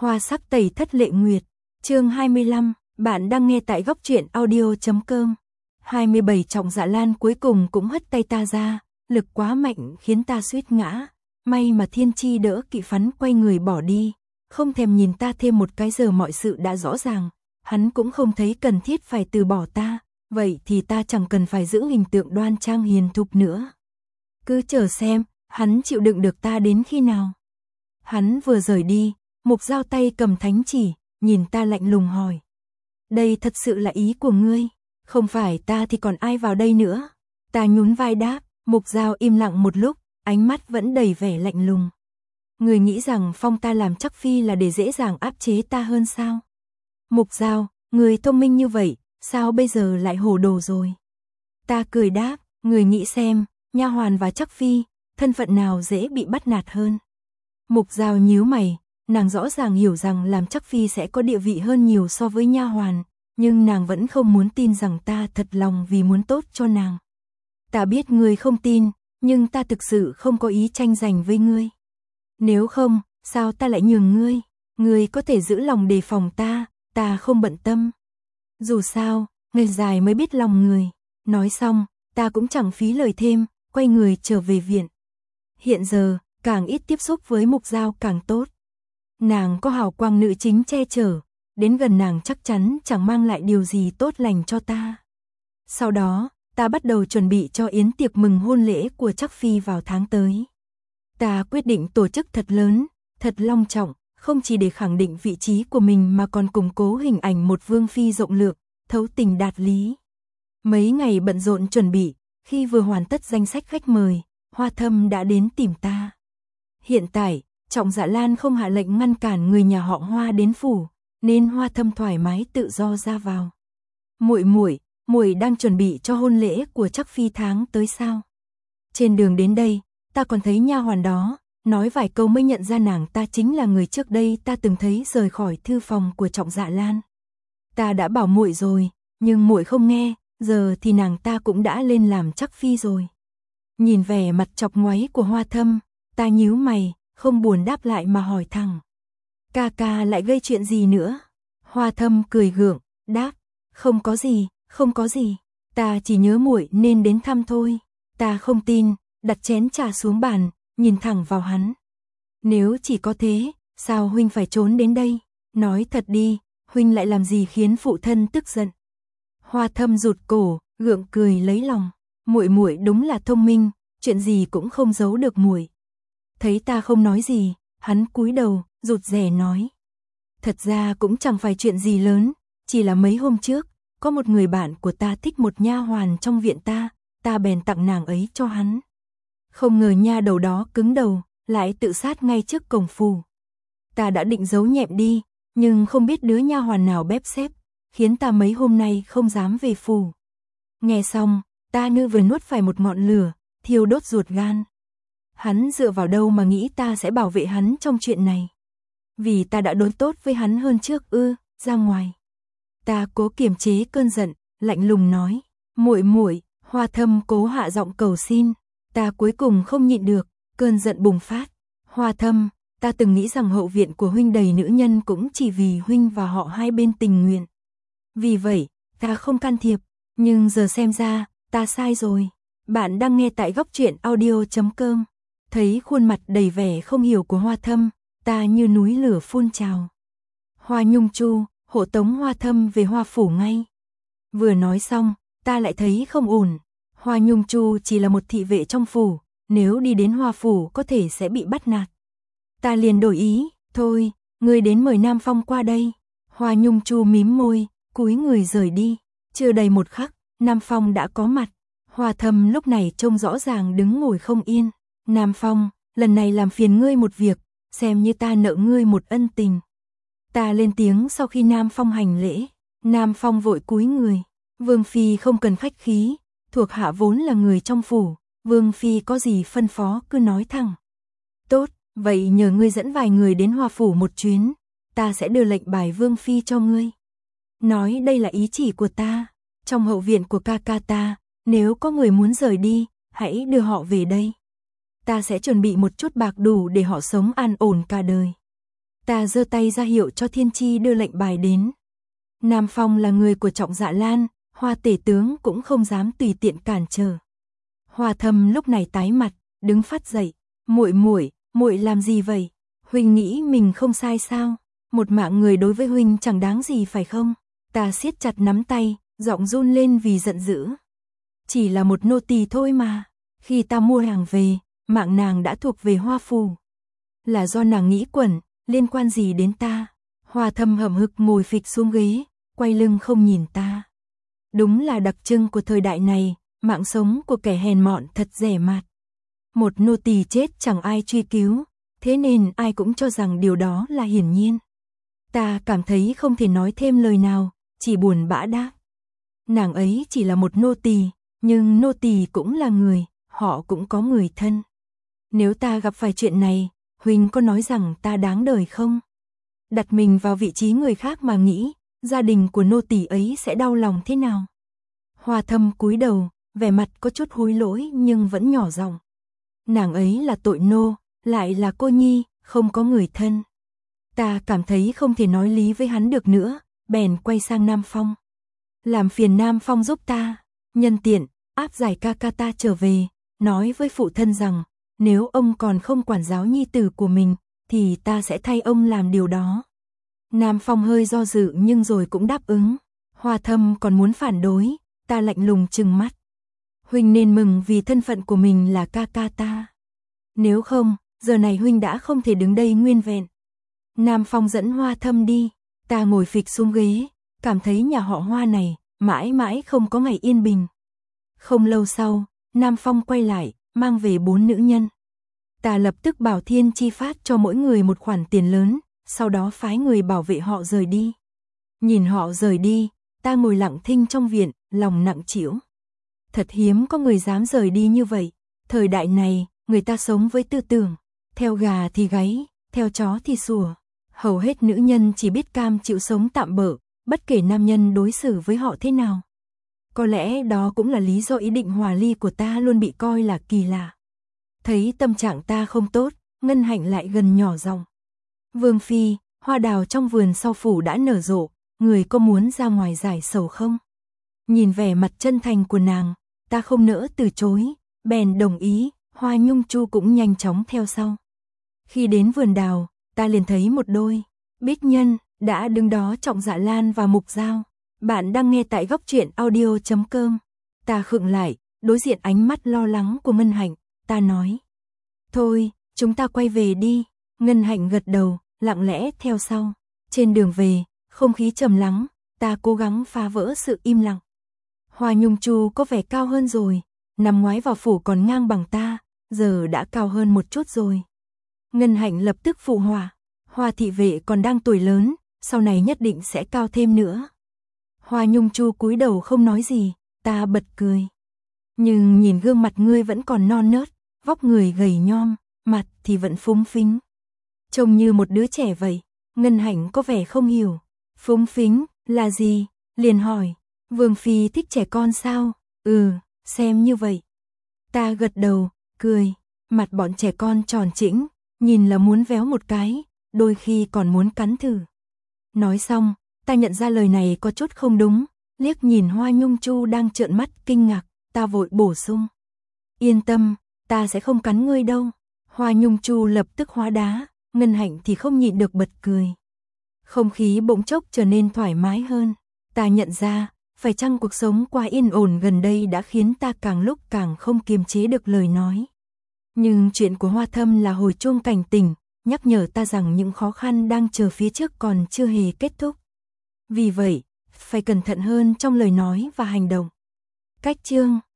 Hoa sắc tẩy thất lệ nguyệt, chương 25, bạn đang nghe tại góc truyện audio.com. 27 Trọng Dạ Lan cuối cùng cũng hất tay ta ra, lực quá mạnh khiến ta suýt ngã. May mà Thiên Chi đỡ Kỵ Phắn quay người bỏ đi, không thèm nhìn ta thêm một cái, giờ mọi sự đã rõ ràng. Hắn cũng không thấy cần thiết phải từ bỏ ta, vậy thì ta chẳng cần phải giữ hình tượng đoan trang hiền thục nữa. Cứ chờ xem, hắn chịu đựng được ta đến khi nào. Hắn vừa rời đi, Mục Dao tay cầm thánh chỉ, nhìn ta lạnh lùng hỏi. Đây thật sự là ý của ngươi, không phải ta thì còn ai vào đây nữa. Ta nhún vai đáp. Mục Dao im lặng một lúc, ánh mắt vẫn đầy vẻ lạnh lùng. Ngươi nghĩ rằng phong ta làm chắc phi là để dễ dàng áp chế ta hơn sao? Mục Dao, ngươi thông minh như vậy, sao bây giờ lại hồ đồ rồi? Ta cười đáp, ngươi nghĩ xem, nha hoàn và chắc phi, thân phận nào dễ bị bắt nạt hơn? Mục Dao nhíu mày, nàng rõ ràng hiểu rằng làm chắc phi sẽ có địa vị hơn nhiều so với nha hoàn, nhưng nàng vẫn không muốn tin rằng ta thật lòng vì muốn tốt cho nàng. Ta biết ngươi không tin, nhưng ta thực sự không có ý tranh giành với ngươi. Nếu không, sao ta lại nhường ngươi? Ngươi có thể giữ lòng đề phòng ta không bận tâm. Dù sao, người dài mới biết lòng người. Nói xong, ta cũng chẳng phí lời thêm, quay người trở về viện. Hiện giờ, càng ít tiếp xúc với Mục Dao càng tốt. Nàng có hào quang nữ chính che chở, đến gần nàng chắc chắn chẳng mang lại điều gì tốt lành cho ta. Sau đó, ta bắt đầu chuẩn bị cho yến tiệc mừng hôn lễ của chắc phi vào tháng tới. Ta quyết định tổ chức thật lớn, thật long trọng, không chỉ để khẳng định vị trí của mình mà còn củng cố hình ảnh một vương phi rộng lượng, thấu tình đạt lý. Mấy ngày bận rộn chuẩn bị, khi vừa hoàn tất danh sách khách mời, Hoa Thâm đã đến tìm ta. Hiện tại, Trọng Dạ Lan không hạ lệnh ngăn cản người nhà họ Hoa đến phủ, nên Hoa Thâm thoải mái tự do ra vào. Muội đang chuẩn bị cho hôn lễ của chắc phi tháng tới sao? Trên đường đến đây, ta còn thấy nha hoàn đó, nói vài câu mới nhận ra nàng ta chính là người trước đây ta từng thấy rời khỏi thư phòng của Trọng Dạ Lan. Ta đã bảo muội rồi, nhưng muội không nghe, giờ thì nàng ta cũng đã lên làm chắc phi rồi. Nhìn vẻ mặt chọc ngoáy của Hoa Thâm, ta nhíu mày, không buồn đáp lại mà hỏi thẳng. Ca lại gây chuyện gì nữa? Hoa Thâm cười gượng, đáp, không có gì, ta chỉ nhớ muội nên đến thăm thôi. Ta không tin, đặt chén trà xuống bàn, nhìn thẳng vào hắn. Nếu chỉ có thế, sao huynh phải trốn đến đây? Nói thật đi, huynh lại làm gì khiến phụ thân tức giận? Hoa Thâm rụt cổ, gượng cười lấy lòng. Muội đúng là thông minh, chuyện gì cũng không giấu được muội. Thấy ta không nói gì, hắn cúi đầu, rụt rè nói. Thật ra cũng chẳng phải chuyện gì lớn, chỉ là mấy hôm trước, có một người bạn của ta thích một nha hoàn trong viện ta bèn tặng nàng ấy cho hắn. Không ngờ nha đầu đó cứng đầu, lại tự sát ngay trước cổng phủ. Ta đã định giấu nhẹm đi, nhưng không biết đứa nha hoàn nào bếp xếp, khiến ta mấy hôm nay không dám về phủ. Nghe xong, ta như vừa nuốt phải một ngọn lửa, thiêu đốt ruột gan. Hắn dựa vào đâu mà nghĩ ta sẽ bảo vệ hắn trong chuyện này? Vì ta đã đối tốt với hắn hơn trước ư? Ra ngoài. Ta cố kiềm chế cơn giận, lạnh lùng nói. Muội. Hoa Thâm cố hạ giọng cầu xin. Ta cuối cùng không nhịn được, cơn giận bùng phát. Hoa Thâm, ta từng nghĩ rằng hậu viện của huynh đầy nữ nhân cũng chỉ vì huynh và họ hai bên tình nguyện. Vì vậy, ta không can thiệp, nhưng giờ xem ra, ta sai rồi. Bạn đang nghe tại góc truyện audio.com. Thấy khuôn mặt đầy vẻ không hiểu của Hoa Thâm, ta như núi lửa phun trào. Hoa Nhung Chu, hộ tống Hoa Thâm về Hoa phủ ngay. Vừa nói xong, ta lại thấy không ổn. Hoa Nhung Chu chỉ là một thị vệ trong phủ, nếu đi đến Hoa phủ có thể sẽ bị bắt nạt. Ta liền đổi ý, thôi, ngươi đến mời Nam Phong qua đây. Hoa Nhung Chu mím môi, cúi người rời đi. Chưa đầy một khắc, Nam Phong đã có mặt. Hoa Thâm lúc này trông rõ ràng đứng ngồi không yên. Nam Phong, lần này làm phiền ngươi một việc, xem như ta nợ ngươi một ân tình. Ta lên tiếng sau khi Nam Phong hành lễ. Nam Phong vội cúi người. Vương phi không cần khách khí, thuộc hạ vốn là người trong phủ, Vương phi có gì phân phó cứ nói thẳng. Tốt, vậy nhờ ngươi dẫn vài người đến Hoa phủ một chuyến, ta sẽ đưa lệnh bài Vương phi cho ngươi. Nói đây là ý chỉ của ta, trong hậu viện của ca ta, nếu có người muốn rời đi, hãy đưa họ về đây. Ta sẽ chuẩn bị một chút bạc đủ để họ sống an ổn cả đời. Ta giơ tay ra hiệu cho Thiên Chi đưa lệnh bài đến. Nam Phong là người của Trọng Dạ Lan, Hoa tể tướng cũng không dám tùy tiện cản trở. Hoa Thâm lúc này tái mặt, đứng phát dậy, muội làm gì vậy? Huynh nghĩ mình không sai sao? Một mạng người đối với huynh chẳng đáng gì phải không? Ta siết chặt nắm tay, giọng run lên vì giận dữ. Chỉ là một nô tỳ thôi mà, khi ta mua hàng về, mạng nàng đã thuộc về Hoa phủ. Là do nàng nghĩ quẩn, liên quan gì đến ta? Hoa Thâm hậm hực ngồi phịch xuống ghế, quay lưng không nhìn ta. Đúng là đặc trưng của thời đại này, mạng sống của kẻ hèn mọn thật rẻ mạt. Một nô tỳ chết chẳng ai truy cứu, thế nên ai cũng cho rằng điều đó là hiển nhiên. Ta cảm thấy không thể nói thêm lời nào, chỉ buồn bã đáp. Nàng ấy chỉ là một nô tỳ, nhưng nô tỳ cũng là người, họ cũng có người thân. Nếu ta gặp phải chuyện này, huynh có nói rằng ta đáng đời không? Đặt mình vào vị trí người khác mà nghĩ, gia đình của nô tỳ ấy sẽ đau lòng thế nào? Hoa Thâm cúi đầu, vẻ mặt có chút hối lỗi nhưng vẫn nhỏ giọng. Nàng ấy là tội nô, lại là cô nhi, không có người thân. Ta cảm thấy không thể nói lý với hắn được nữa, bèn quay sang Nam Phong. Làm phiền Nam Phong giúp ta, nhân tiện, áp giải ca ca ta trở về, nói với phụ thân rằng, nếu ông còn không quản giáo nhi tử của mình, thì ta sẽ thay ông làm điều đó. Nam Phong hơi do dự nhưng rồi cũng đáp ứng. Hoa Thâm còn muốn phản đối, ta lạnh lùng trừng mắt. Huynh nên mừng vì thân phận của mình là ca ca ta. Nếu không, giờ này huynh đã không thể đứng đây nguyên vẹn. Nam Phong dẫn Hoa Thâm đi, ta ngồi phịch xuống ghế, cảm thấy nhà họ Hoa này mãi mãi không có ngày yên bình. Không lâu sau, Nam Phong quay lại, mang về 4 nữ nhân. Ta lập tức bảo Thiên Chi phát cho mỗi người một khoản tiền lớn, sau đó phái người bảo vệ họ rời đi. Nhìn họ rời đi, ta ngồi lặng thinh trong viện, lòng nặng trĩu. Thật hiếm có người dám rời đi như vậy. Thời đại này, người ta sống với tư tưởng, theo gà thì gáy, theo chó thì sủa. Hầu hết nữ nhân chỉ biết cam chịu sống tạm bợ, bất kể nam nhân đối xử với họ thế nào. Có lẽ đó cũng là lý do ý định hòa ly của ta luôn bị coi là kỳ lạ. Thấy tâm trạng ta không tốt, Ngân Hạnh lại gần nhỏ giọng. Vương phi, hoa đào trong vườn sau phủ đã nở rộ, người có muốn ra ngoài giải sầu không? Nhìn vẻ mặt chân thành của nàng, ta không nỡ từ chối, bèn đồng ý, Hoa Nhung Chu cũng nhanh chóng theo sau. Khi đến vườn đào, ta liền thấy một đôi bích nhân đã đứng đó, Trọng Dạ Lan và Mục Dao. Bạn đang nghe tại góc truyện audio.com. Ta khựng lại, đối diện ánh mắt lo lắng của Ngân Hạnh, ta nói. Thôi, chúng ta quay về đi. Ngân Hạnh gật đầu, lặng lẽ theo sau. Trên đường về, không khí trầm lắng, ta cố gắng phá vỡ sự im lặng. Hoa Nhung Chu có vẻ cao hơn rồi, năm ngoái vào phủ còn ngang bằng ta, giờ đã cao hơn một chút rồi. Ngân Hạnh lập tức phụ họa, Hoa thị vệ còn đang tuổi lớn, sau này nhất định sẽ cao thêm nữa. Hoa Nhung Chu cúi đầu không nói gì, ta bật cười. Nhưng nhìn gương mặt ngươi vẫn còn non nớt, vóc người gầy nhom, mặt thì vẫn phúng phính. Trông như một đứa trẻ vậy. Ngân Hạnh có vẻ không hiểu. Phúng phính là gì? Liền hỏi. Vương phi thích trẻ con sao? Ừ, xem như vậy. Ta gật đầu, cười. Mặt bọn trẻ con tròn trĩnh, nhìn là muốn véo một cái, đôi khi còn muốn cắn thử. Nói xong, ta nhận ra lời này có chút không đúng, liếc nhìn Hoa Nhung Chu đang trợn mắt kinh ngạc, ta vội bổ sung. Yên tâm, ta sẽ không cắn ngươi đâu. Hoa Nhung Chu lập tức hóa đá, Ngân Hạnh thì không nhịn được bật cười. Không khí bỗng chốc trở nên thoải mái hơn. Ta nhận ra, phải chăng cuộc sống quá yên ổn gần đây đã khiến ta càng lúc càng không kiềm chế được lời nói. Nhưng chuyện của Hoa Thâm là hồi chuông cảnh tỉnh, nhắc nhở ta rằng những khó khăn đang chờ phía trước còn chưa hề kết thúc. Vì vậy, phải cẩn thận hơn trong lời nói và hành động. Cách chương